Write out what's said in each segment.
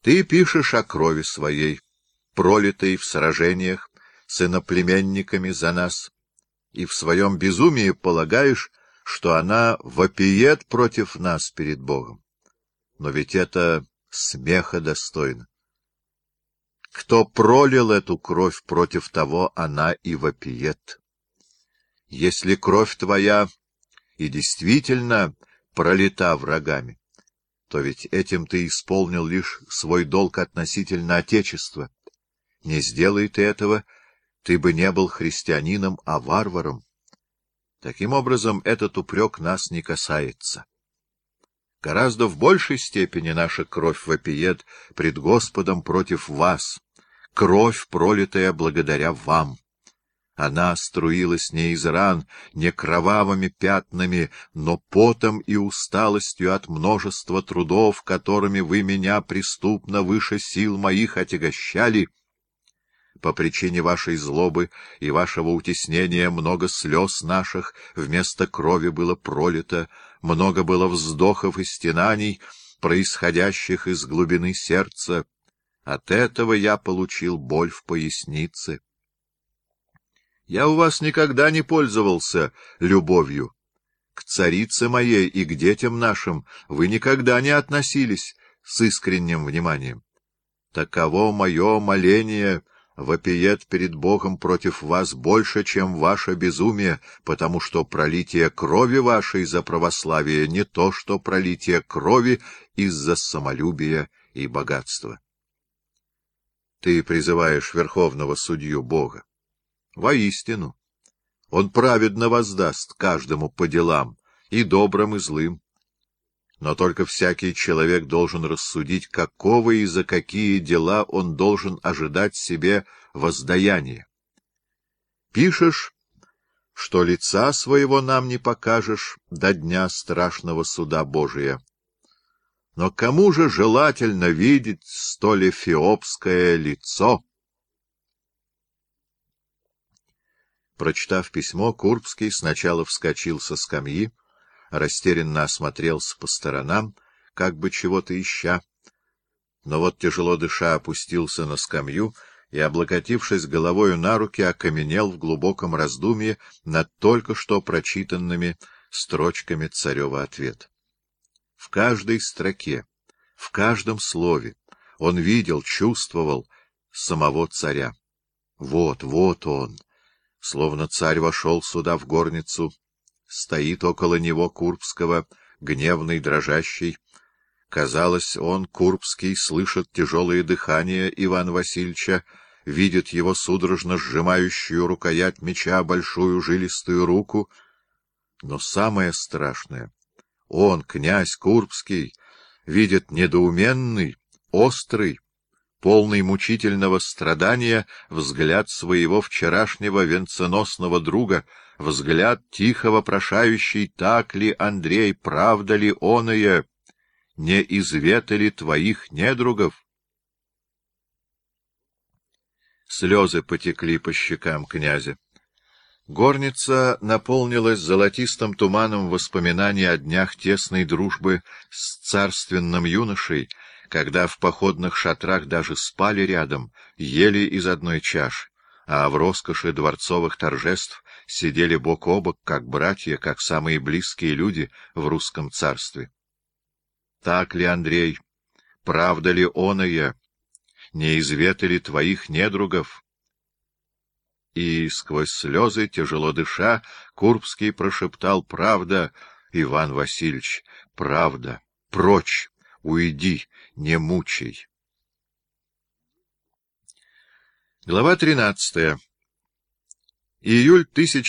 Ты пишешь о крови своей, пролитой в сражениях с иноплеменниками за нас, и в своем безумии полагаешь, что она вопиет против нас перед Богом. Но ведь это смеха достойно. Кто пролил эту кровь, против того она и вопиет. Если кровь твоя и действительно пролита врагами, то ведь этим ты исполнил лишь свой долг относительно Отечества. Не сделай ты этого, ты бы не был христианином, а варваром. Таким образом, этот упрек нас не касается. Гораздо в большей степени наша кровь вопиет пред Господом против вас, кровь, пролитая благодаря вам. Она струилась не из ран, не кровавыми пятнами, но потом и усталостью от множества трудов, которыми вы меня преступно выше сил моих отягощали. По причине вашей злобы и вашего утеснения много слез наших вместо крови было пролито, много было вздохов и стенаний, происходящих из глубины сердца. От этого я получил боль в пояснице. Я у вас никогда не пользовался любовью. К царице моей и к детям нашим вы никогда не относились с искренним вниманием. Таково мое моление вопиет перед Богом против вас больше, чем ваше безумие, потому что пролитие крови вашей за православие не то, что пролитие крови из-за самолюбия и богатства. Ты призываешь верховного судью Бога. Воистину, он праведно воздаст каждому по делам, и добрым, и злым. Но только всякий человек должен рассудить, какого и за какие дела он должен ожидать себе воздаяния. Пишешь, что лица своего нам не покажешь до дня страшного суда Божия. Но кому же желательно видеть столь эфиопское лицо? Прочитав письмо, Курбский сначала вскочил со скамьи, растерянно осмотрелся по сторонам, как бы чего-то ища, но вот, тяжело дыша, опустился на скамью и, облокотившись головою на руки, окаменел в глубоком раздумье над только что прочитанными строчками царева ответа. В каждой строке, в каждом слове он видел, чувствовал самого царя. Вот он. Словно царь вошел сюда в горницу, стоит около него Курбского, гневный, дрожащий. Казалось, он, Курбский, слышит тяжелое дыхание Ивана Васильевича, видит его судорожно сжимающую рукоять меча большую жилистую руку. Но самое страшное — он, князь Курбский, видит недоуменный, острый, полный мучительного страдания взгляд своего вчерашнего венценосного друга, взгляд тихо вопрошающий, так ли, Андрей, правда ли оное, не изветали твоих недругов? Слезы потекли по щекам князя. Горница наполнилась золотистым туманом воспоминаний о днях тесной дружбы с царственным юношей, когда в походных шатрах даже спали рядом, ели из одной чаши, а в роскоши дворцовых торжеств сидели бок о бок, как братья, как самые близкие люди в русском царстве. Так ли, Андрей, правда ли оное, не изветали твоих недругов? И сквозь слезы, тяжело дыша, Курбский прошептал: «Правда, Иван Васильевич, правда, прочь, уйди, не мучай». Глава 13. Июль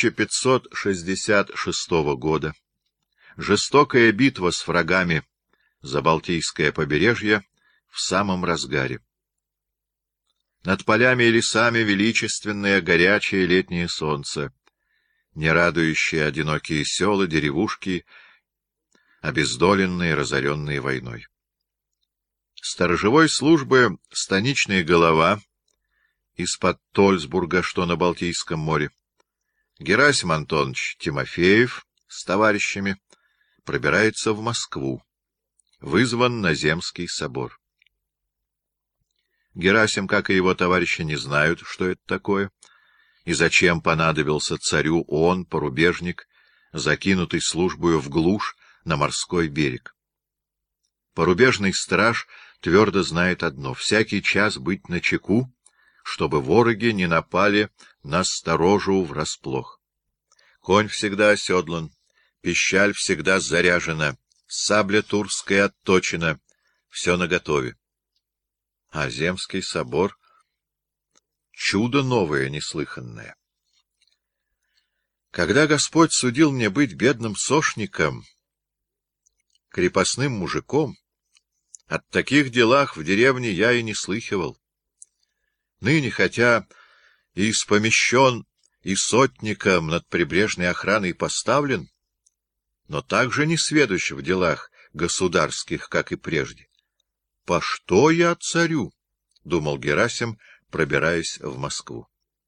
1566 года. Жестокая битва с врагами за Балтийское побережье в самом разгаре. Над полями и лесами величественное горячее летнее солнце, не радующие одинокие села, деревушки, обездоленные, разоренные войной. Сторожевой службы станичный голова из-под Тольсбурга, что на Балтийском море, Герасим Антонович Тимофеев с товарищами пробирается в Москву, вызван на Земский собор. Герасим, как и его товарищи, не знают, что это такое, и зачем понадобился царю он, порубежник, закинутый службою в глушь на морской берег. Порубежный страж твердо знает одно — всякий час быть начеку, чтобы вороги не напали на сторожу врасплох. Конь всегда оседлан, пищаль всегда заряжена, сабля турская отточена, все наготове. А Земский собор — чудо новое, неслыханное. Когда Господь судил мне быть бедным сошником, крепостным мужиком, от таких делах в деревне я и не слыхивал. Ныне, хотя и испомещен, и сотником над прибрежной охраной поставлен, но также не сведущ в делах государских, как и прежде. «По что я царю?» — думал Герасим, пробираясь в Москву.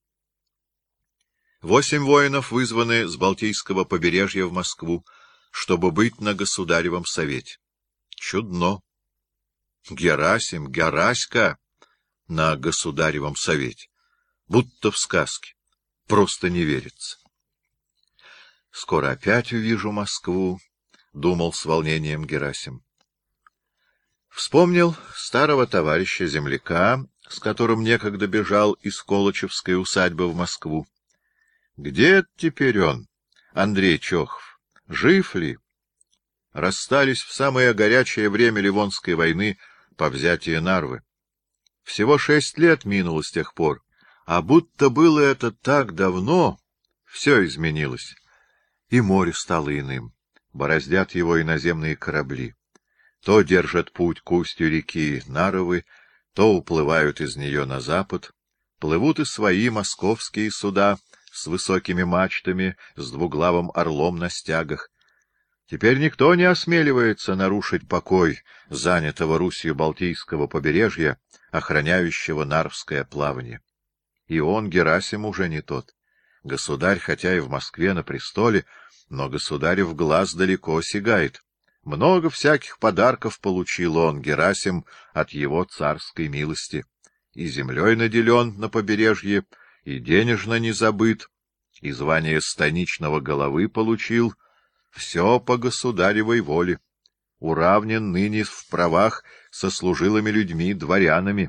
8 воинов вызваны с Балтийского побережья в Москву, чтобы быть на государевом совете. Чудно! Герасим, Гераська на государевом совете. Будто в сказке. Просто не верится. «Скоро опять увижу Москву», — думал с волнением Герасим. Вспомнил старого товарища-земляка, с которым некогда бежал из Колычевской усадьбы в Москву. Где теперь он, Андрей Чохов? Жив ли? Расстались в самое горячее время Ливонской войны по взятию Нарвы. Всего 6 лет минуло с тех пор, а будто было это так давно, все изменилось. И море стало иным, бороздят его иноземные корабли. То держат путь к устью реки Наровы, то уплывают из нее на запад, плывут и свои московские суда с высокими мачтами, с двуглавым орлом на стягах. Теперь никто не осмеливается нарушить покой занятого Русью Балтийского побережья, охраняющего Нарвское плавание. И он, Герасим, уже не тот. Государь, хотя и в Москве на престоле, но государев глаз далеко сигает. Много всяких подарков получил он, Герасим, от его царской милости. И землей наделен на побережье, и денежно не забыт, и звание станичного головы получил. Все по государевой воле. Уравнен ныне в правах со служилыми людьми, дворянами.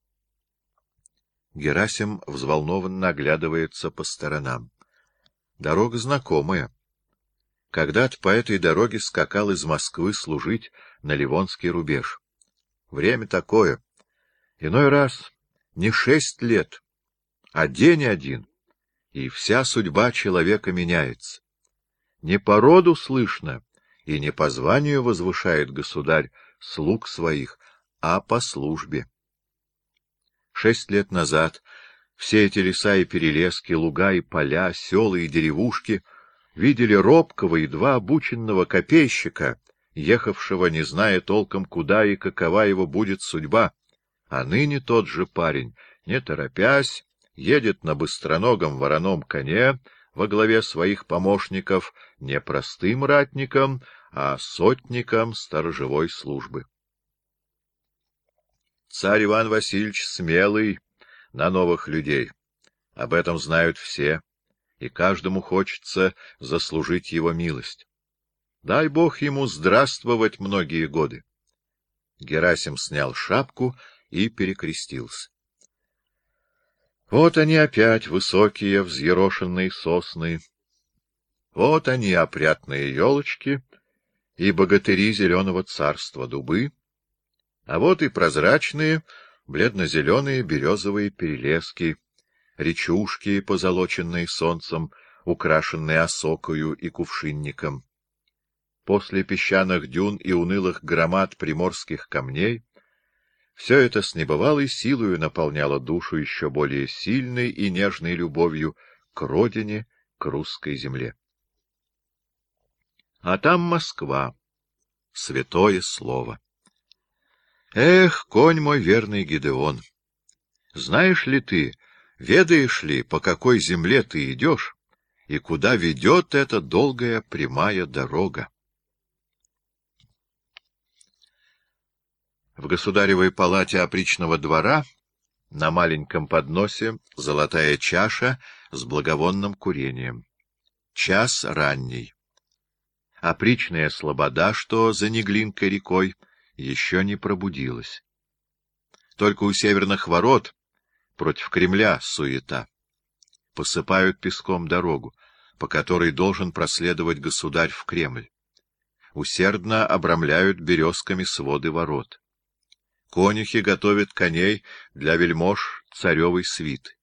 Герасим взволнованно оглядывается по сторонам. Дорога знакомая. Когда-то по этой дороге скакал из Москвы служить на Ливонский рубеж. Время такое. Иной раз не 6 лет, а день один, и вся судьба человека меняется. Не по роду слышно, и не по званию возвышает государь слуг своих, а по службе. 6 лет назад все эти леса и перелески, луга и поля, села и деревушки видели робкого, едва обученного копейщика, ехавшего, не зная толком, куда и какова его будет судьба. А ныне тот же парень, не торопясь, едет на быстроногом вороном коне во главе своих помощников не простым ратником, а сотником сторожевой службы. Царь Иван Васильевич смелый на новых людей. Об этом знают все, и каждому хочется заслужить его милость. Дай Бог ему здравствовать многие годы. Герасим снял шапку и перекрестился. Вот они опять, высокие, взъерошенные сосны. Вот они, опрятные елочки и богатыри зеленого царства, дубы. А вот и прозрачные, бледно-зеленые березовые перелески, речушки, позолоченные солнцем, украшенные осокою и кувшинником. После песчаных дюн и унылых громад приморских камней все это с небывалой силою наполняло душу еще более сильной и нежной любовью к родине, к русской земле. А там Москва, святое слово. Эх, конь мой верный Гедеон! Знаешь ли ты, ведаешь ли, по какой земле ты идешь, и куда ведет эта долгая прямая дорога? В государевой палате опричного двора На маленьком подносе золотая чаша с благовонным курением. Час ранний. Опричная слобода, что за Неглинкой рекой, еще не пробудилась. Только у северных ворот против Кремля суета. Посыпают песком дорогу, по которой должен проследовать государь в Кремль. Усердно обрамляют березками своды ворот. Конюхи готовят коней для вельмож царевой свиты.